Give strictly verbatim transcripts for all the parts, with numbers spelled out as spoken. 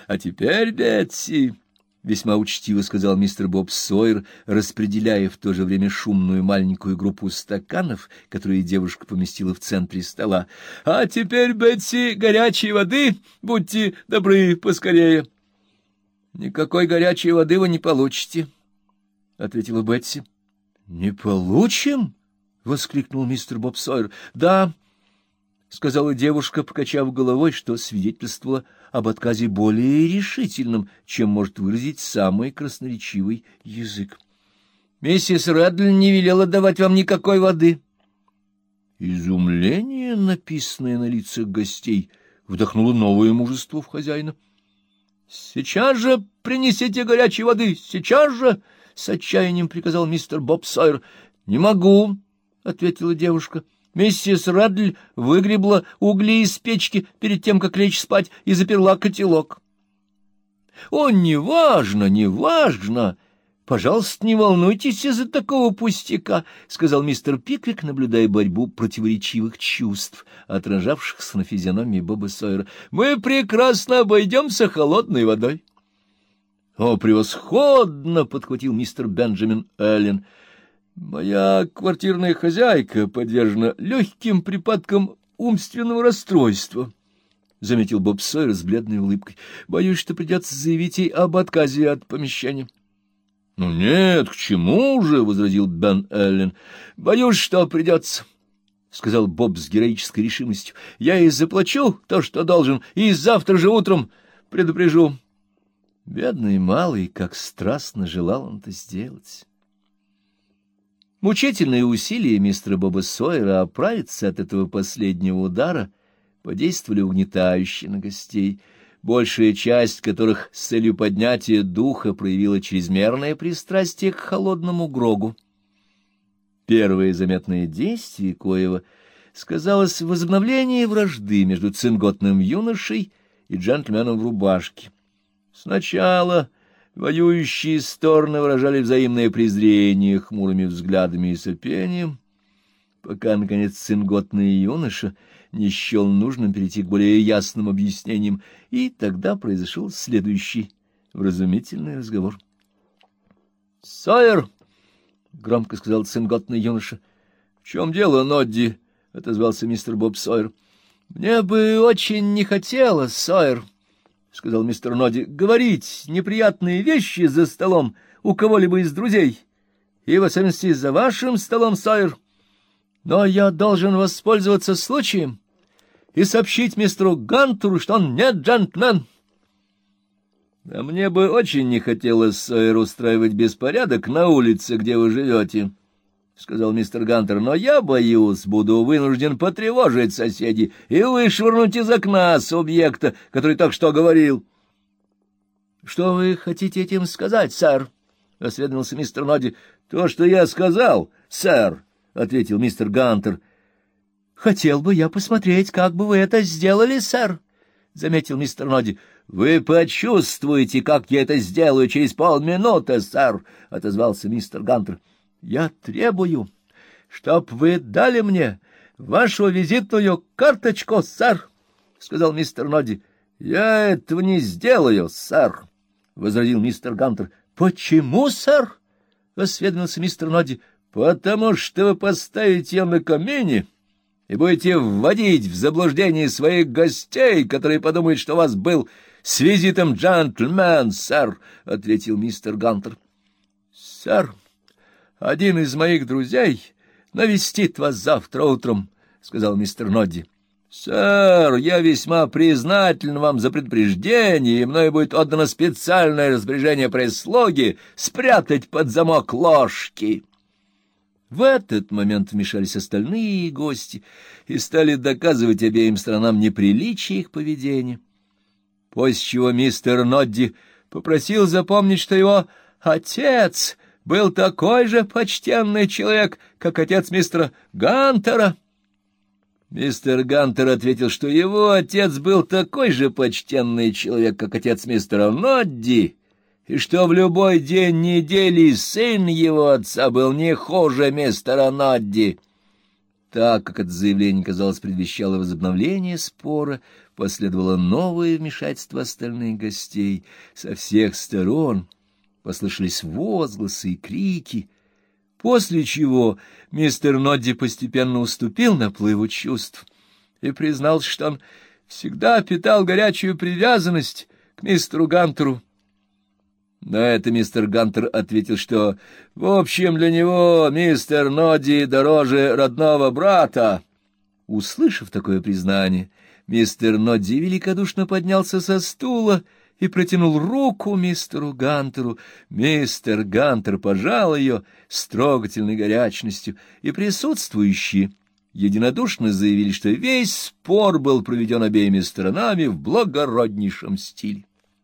А теперь, Бетси, — весьма учтиво сказал мистер Боб Сойер, распределяя в то же время шумную маленькую группу стаканов, которые девушка поместила в центре стола, — а теперь, Бетси, горячей воды, будьте добры, поскорее. — Никакой горячей воды вы не получите, — ответила Бетси. — Не получим? — воскликнул мистер Боб Сойер. — Да, — сказала девушка, покачав головой, что свидетельствовало об отказе более решительным, чем может выразить самый красноречивый язык. — Миссис Рэддль не велела давать вам никакой воды. Изумление, написанное на лицах гостей, вдохнуло новое мужество в хозяина. — Сейчас же принесите горячей воды, сейчас же! — с отчаянием приказал мистер Боб Сойер. — Не могу, — ответила девушка. Миссис Рэддль выгребла угли из печки перед тем, как лечь спать, и заперла котелок. — О, неважно, неважно! Пожалуйста, не волнуйтесь из-за такого пустяка, — сказал мистер Пиквик, наблюдая борьбу противоречивых чувств, отражавшихся на физиономии Боба Сойера. — Мы прекрасно обойдемся холодной водой. — О, превосходно! — подхватил мистер Бенджамин Эллен. Моя квартирная хозяйка подвержена легким припадкам умственного расстройства, — заметил Боб Сойер с бледной улыбкой. — Боюсь, что придется заявить ей об отказе от помещения. — Ну нет, к чему же, — возразил Бен Эллен. — Боюсь, что придется, — сказал Боб с героической решимостью. — Я ей заплачу то, что должен, и завтра же утром предупрежу. Бедный малый, как страстно желал он это сделать. Мучительные усилия мистера Боба Сойера оправиться от этого последнего удара подействовали угнетающе на гостей, большая часть которых с целью поднятия духа проявила чрезмерное пристрастие к холодному грогу. Первое заметное действие коего сказалось в возобновлении вражды между цинготным юношей и джентльменом в рубашке. Сначала воюющие стороны выражали взаимное презрение хмурыми взглядами и сопением, пока, наконец, цинготный юноша не счел нужным перейти к более ясным объяснениям, и тогда произошел следующий вразумительный разговор. — Сойер! — громко сказал цинготный юноша. — В чем дело, Нодди? — отозвался мистер Боб Сойер. — Мне бы очень не хотелось, Сойер, — сказал мистер Нодди, — говорить неприятные вещи за столом у кого-либо из друзей, и в особенности за вашим столом, Сойер. Но я должен воспользоваться случаем и сообщить мистеру Гантеру, что он не джентльмен. — А мне бы очень не хотелось, Сойер, устраивать беспорядок на улице, где вы живете, — сказал мистер Гантер, — но я, боюсь, буду вынужден потревожить соседей и вышвырнуть из окна субъекта, который так что говорил. — Что вы хотите этим сказать, сэр? — осведомился мистер Нодди. — То, что я сказал, сэр, — ответил мистер Гантер. — Хотел бы я посмотреть, как бы вы это сделали, сэр, — заметил мистер Нодди. — Вы почувствуете, как я это сделаю через полминуты, сэр, — отозвался мистер Гантер. — Я требую, чтоб вы дали мне вашу визитную карточку, сэр, — сказал мистер Нодди. — Я этого не сделаю, сэр, — возразил мистер Гантер. — Почему, сэр? — осведомился мистер Нодди. — Потому что вы поставите ее на камине и будете вводить в заблуждение своих гостей, которые подумают, что у вас был с визитом джентльмен, сэр, — ответил мистер Гантер. — Сэр, один из моих друзей навестит вас завтра утром, — сказал мистер Нодди. — Сэр, я весьма признателен вам за предупреждение, и мною будет отдано специальное распоряжение прислуги спрятать под замок ложки. В этот момент вмешались остальные гости и стали доказывать обеим сторонам неприличие их поведения, после чего мистер Нодди попросил запомнить, что его отец был такой же почтенный человек, как отец мистера Гантера. Мистер Гантер ответил, что его отец был такой же почтенный человек, как отец мистера Нодди, и что в любой день недели сын его отца был не хуже мистера Нодди. Так как это заявление, казалось, предвещало возобновление спора, последовало новое вмешательство остальных гостей. Со всех сторон послышались возгласы и крики, после чего мистер Нодди постепенно уступил наплыву чувств и признался, что он всегда питал горячую привязанность к мистеру Гантеру. На это мистер Гантер ответил, что, в общем, для него мистер Нодди дороже родного брата. Услышав такое признание, мистер Нодди великодушно поднялся со стула и протянул руку мистеру Гантеру. Мистер Гантер пожал ее с трогательной горячностью, и присутствующие единодушно заявили, что весь спор был проведен обеими сторонами в благороднейшем стиле.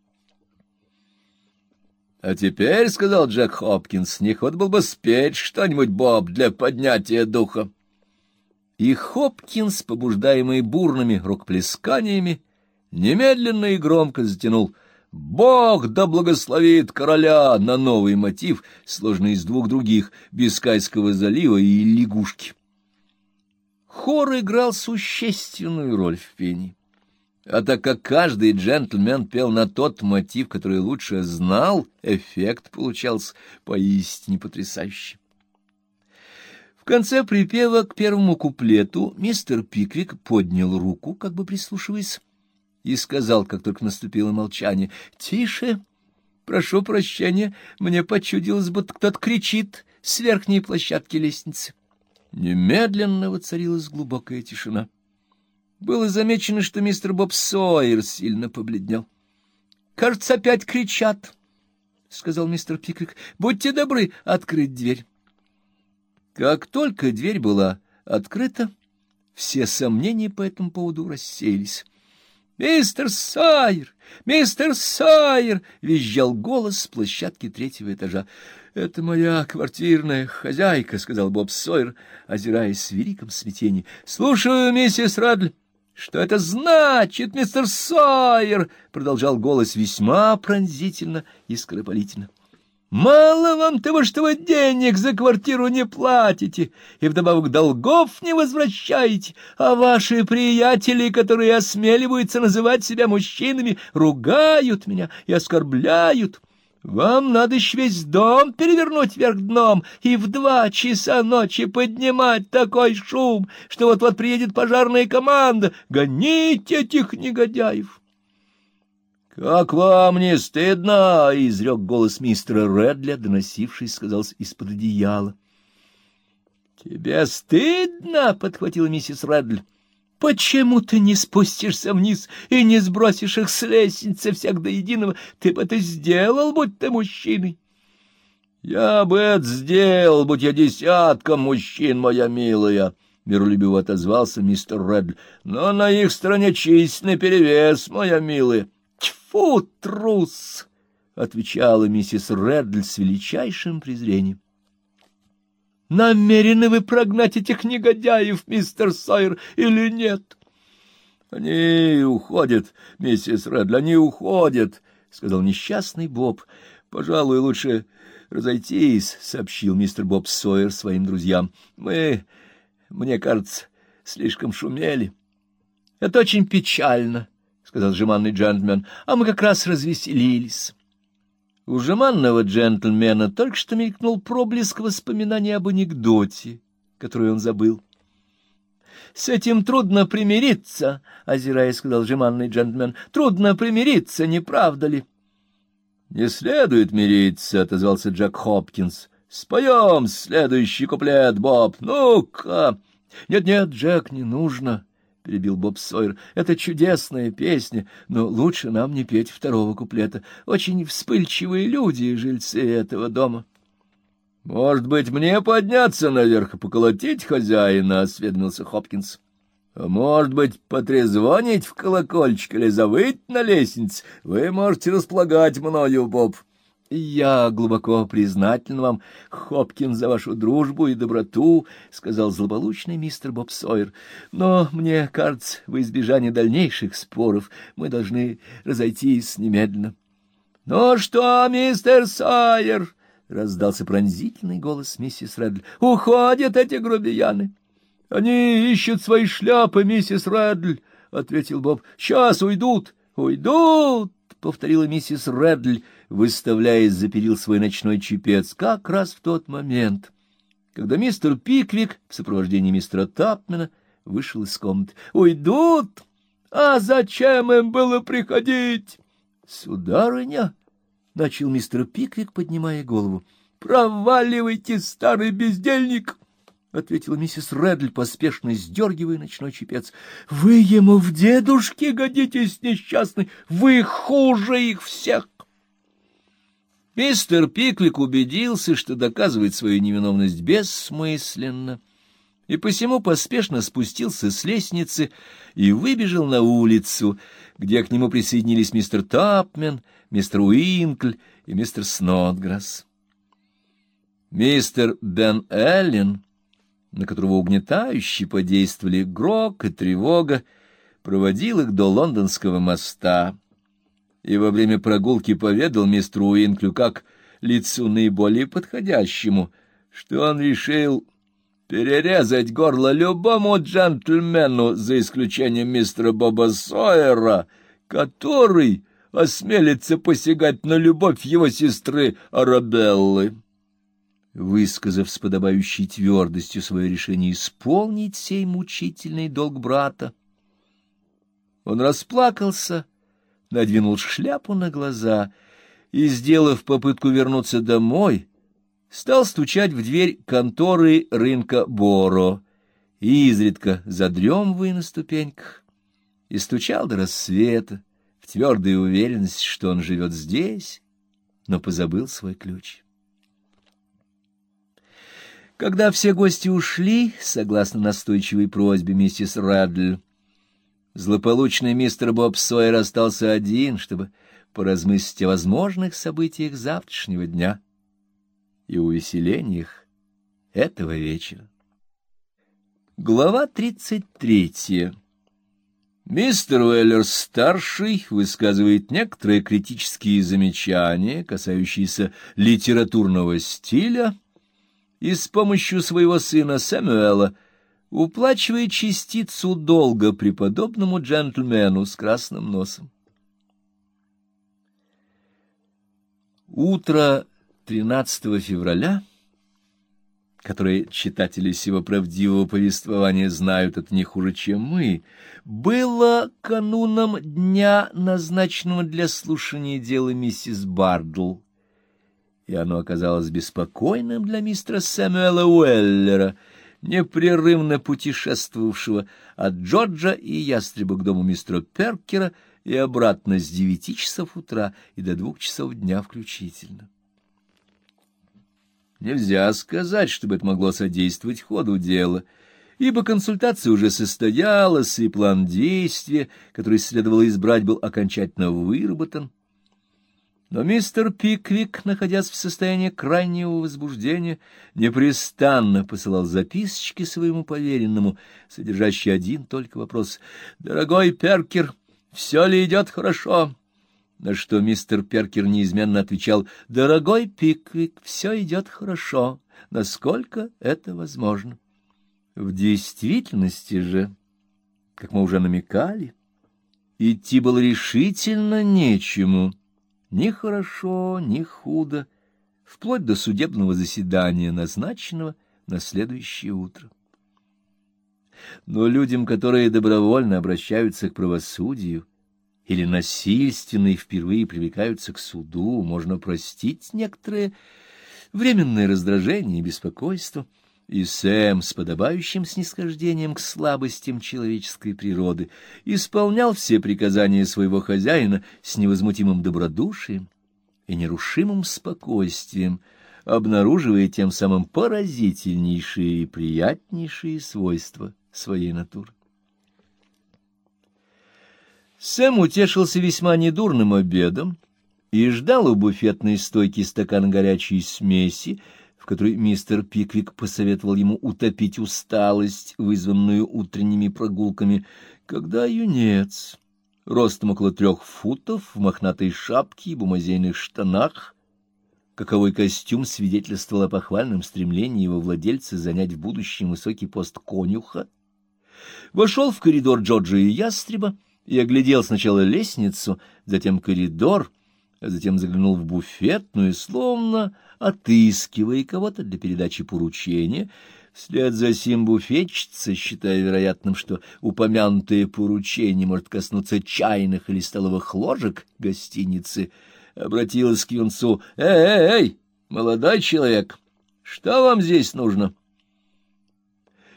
— А теперь, — сказал Джек Хопкинс, — не ход был бы спеть что-нибудь, Боб, для поднятия духа. И Хопкинс, побуждаемый бурными рукоплесканиями, немедленно и громко затянул «Бог да благословит короля» на новый мотив, сложный из двух других — Бискайского залива и лягушки. Хор играл существенную роль в пении. А так как каждый джентльмен пел на тот мотив, который лучше знал, эффект получался поистине потрясающий. В конце припева к первому куплету мистер Пиквик поднял руку, как бы прислушиваясь, и сказал, как только наступило молчание: «Тише! Прошу прощения, мне почудилось, будто кто-то кричит с верхней площадки лестницы». Немедленно воцарилась глубокая тишина. Было замечено, что мистер Боб Сойер сильно побледнел. — Кажется, опять кричат, — сказал мистер Пиквик. — Будьте добры открыть дверь. Как только дверь была открыта, все сомнения по этому поводу рассеялись. — Мистер Сойер! Мистер Сойер! — визжал голос с площадки третьего этажа. — Это моя квартирная хозяйка, — сказал Боб Сойер, озираясь в великом смятении. — Слушаю, миссис Радль. — Что это значит, мистер Сойер? — продолжал голос весьма пронзительно и скоропалительно. — Мало вам того, что вы денег за квартиру не платите и вдобавок долгов не возвращаете, а ваши приятели, которые осмеливаются называть себя мужчинами, ругают меня и оскорбляют. Вам надо еще весь дом перевернуть вверх дном и в два часа ночи поднимать такой шум, что вот-вот приедет пожарная команда. Гоните этих негодяев! — Как вам не стыдно? — изрек голос мистера Редля, доносившись, сказалось, из-под одеяла. — Тебе стыдно? — подхватила миссис Редль. — Почему ты не спустишься вниз и не сбросишь их с лестницы всех до единого? Ты бы это сделал, будь ты мужчиной. — Я бы это сделал, будь я десятком мужчин, моя милая, — миролюбиво отозвался мистер Редль. — Но на их стороне численный перевес, моя милая. — Тьфу, трус! — отвечала миссис Редль с величайшим презрением. — Намерены вы прогнать этих негодяев, мистер Сойер, или нет? — Они уходят, миссис Редль, они уходят, — сказал несчастный Боб. — Пожалуй, лучше разойтись, — сообщил мистер Боб Сойер своим друзьям. — Мы, мне кажется, слишком шумели. — Это очень печально, — сказал жеманный джентльмен, — а мы как раз развеселились. У жеманного джентльмена только что мелькнул проблеск воспоминания об анекдоте, который он забыл. — С этим трудно примириться, — озираясь, сказал жеманный джентльмен. — Трудно примириться, не правда ли? — Не следует мириться, — отозвался Джек Хопкинс. — Споем следующий куплет, Боб. Ну-ка! — Нет-нет, Джек, не нужно, — перебил Боб Сойер. — Это чудесная песня, но лучше нам не петь второго куплета. Очень вспыльчивые люди, жильцы этого дома. — Может быть, мне подняться наверх и поколотить хозяина? — осведомился Хопкинс. — А может быть, потрезвонить в колокольчик или завыть на лестнице? Вы можете располагать мною, Боб. — Я глубоко признателен вам, Хопкинс, за вашу дружбу и доброту, — сказал злополучный мистер Боб Сойер. — Но, мне кажется, во избежание дальнейших споров мы должны разойтись немедленно. — Ну что, мистер Сойер? — раздался пронзительный голос миссис Редль. — Уходят эти грубияны. — Они ищут свои шляпы, миссис Редль, — ответил Боб. — Сейчас уйдут, уйдут, — повторила миссис Реддль, выставляя из-за перил свой ночной чепец, как раз в тот момент, когда мистер Пиквик в сопровождении мистера Тапмена вышел из комнаты. — Уйдут? А зачем им было приходить? — Сударыня, — начал мистер Пиквик, поднимая голову. — Проваливайте, старый бездельник! — ответила миссис Реддль, поспешно сдергивая ночной чепец. — Вы ему в дедушке годитесь, несчастный! Вы хуже их всех! Мистер Пиквик убедился, что доказывать свою невиновность бессмысленно, и посему поспешно спустился с лестницы и выбежал на улицу, где к нему присоединились мистер Тапмен, мистер Уинкль и мистер Снодграсс. Мистер Бен Эллен, на которого угнетающе подействовали грок и тревога, проводил их до Лондонского моста, и во время прогулки поведал мистеру Уинклю, как лицу наиболее подходящему, что он решил перерезать горло любому джентльмену, за исключением мистера Боба Сойера, который осмелится посягать на любовь его сестры Арабеллы. Высказав с подобающей твердостью свое решение исполнить сей мучительный долг брата, он расплакался, надвинул шляпу на глаза и, сделав попытку вернуться домой, стал стучать в дверь конторы рынка Боро, и изредка задремывая на ступеньках, и стучал до рассвета в твердой уверенности, что он живет здесь, но позабыл свой ключ. Когда все гости ушли, согласно настойчивой просьбе миссис Реддль, злополучный мистер Боб Сойер остался один, чтобы поразмыслить о возможных событиях завтрашнего дня и увеселениях этого вечера. Глава тридцать третья. Мистер Уэллер-старший высказывает некоторые критические замечания, касающиеся литературного стиля, и с помощью своего сына Сэмюэла уплачивает частицу долга преподобному джентльмену с красным носом. Утро тринадцатого февраля, которое читатели сего правдивого повествования знают это не хуже, чем мы, было кануном дня, назначенного для слушания дела миссис Бардл, и оно оказалось беспокойным для мистера Сэмюэла Уэллера, непрерывно путешествовавшего от Джорджа и Ястреба к дому мистера Перкера и обратно с девяти часов утра и до двух часов дня включительно. Нельзя сказать, чтобы это могло содействовать ходу дела, ибо консультация уже состоялась, и план действия, который следовало избрать, был окончательно выработан. Но мистер Пиквик, находясь в состоянии крайнего возбуждения, непрестанно посылал записочки своему поверенному, содержащие один только вопрос: «Дорогой Перкер, все ли идет хорошо?» На что мистер Перкер неизменно отвечал: «Дорогой Пиквик, все идет хорошо, насколько это возможно». В действительности же, как мы уже намекали, идти было решительно нечему. Ни хорошо, ни худо, вплоть до судебного заседания, назначенного на следующее утро. Но людям, которые добровольно обращаются к правосудию или насильственно и впервые привлекаются к суду, можно простить некоторые временные раздражения и беспокойство, и Сэм с подобающим снисхождением к слабостям человеческой природы исполнял все приказания своего хозяина с невозмутимым добродушием и нерушимым спокойствием, обнаруживая тем самым поразительнейшие и приятнейшие свойства своей натуры. Сэм утешился весьма недурным обедом и ждал у буфетной стойки стакан горячей смеси, в которой мистер Пиквик посоветовал ему утопить усталость, вызванную утренними прогулками, когда юнец, ростом около трех футов, в мохнатой шапке и бумазейных штанах, каковой костюм свидетельствовал о похвальном стремлении его владельца занять в будущем высокий пост конюха, вошел в коридор Джорджа и Ястреба и оглядел сначала лестницу, затем коридор, а затем заглянул в буфетную, словно отыскивая кого-то для передачи поручения. Вслед за сим буфетчица, считая вероятным, что упомянутое поручение может коснуться чайных или столовых ложек гостиницы, обратилась к юнцу: «Эй, эй, эй, молодой человек, что вам здесь нужно?»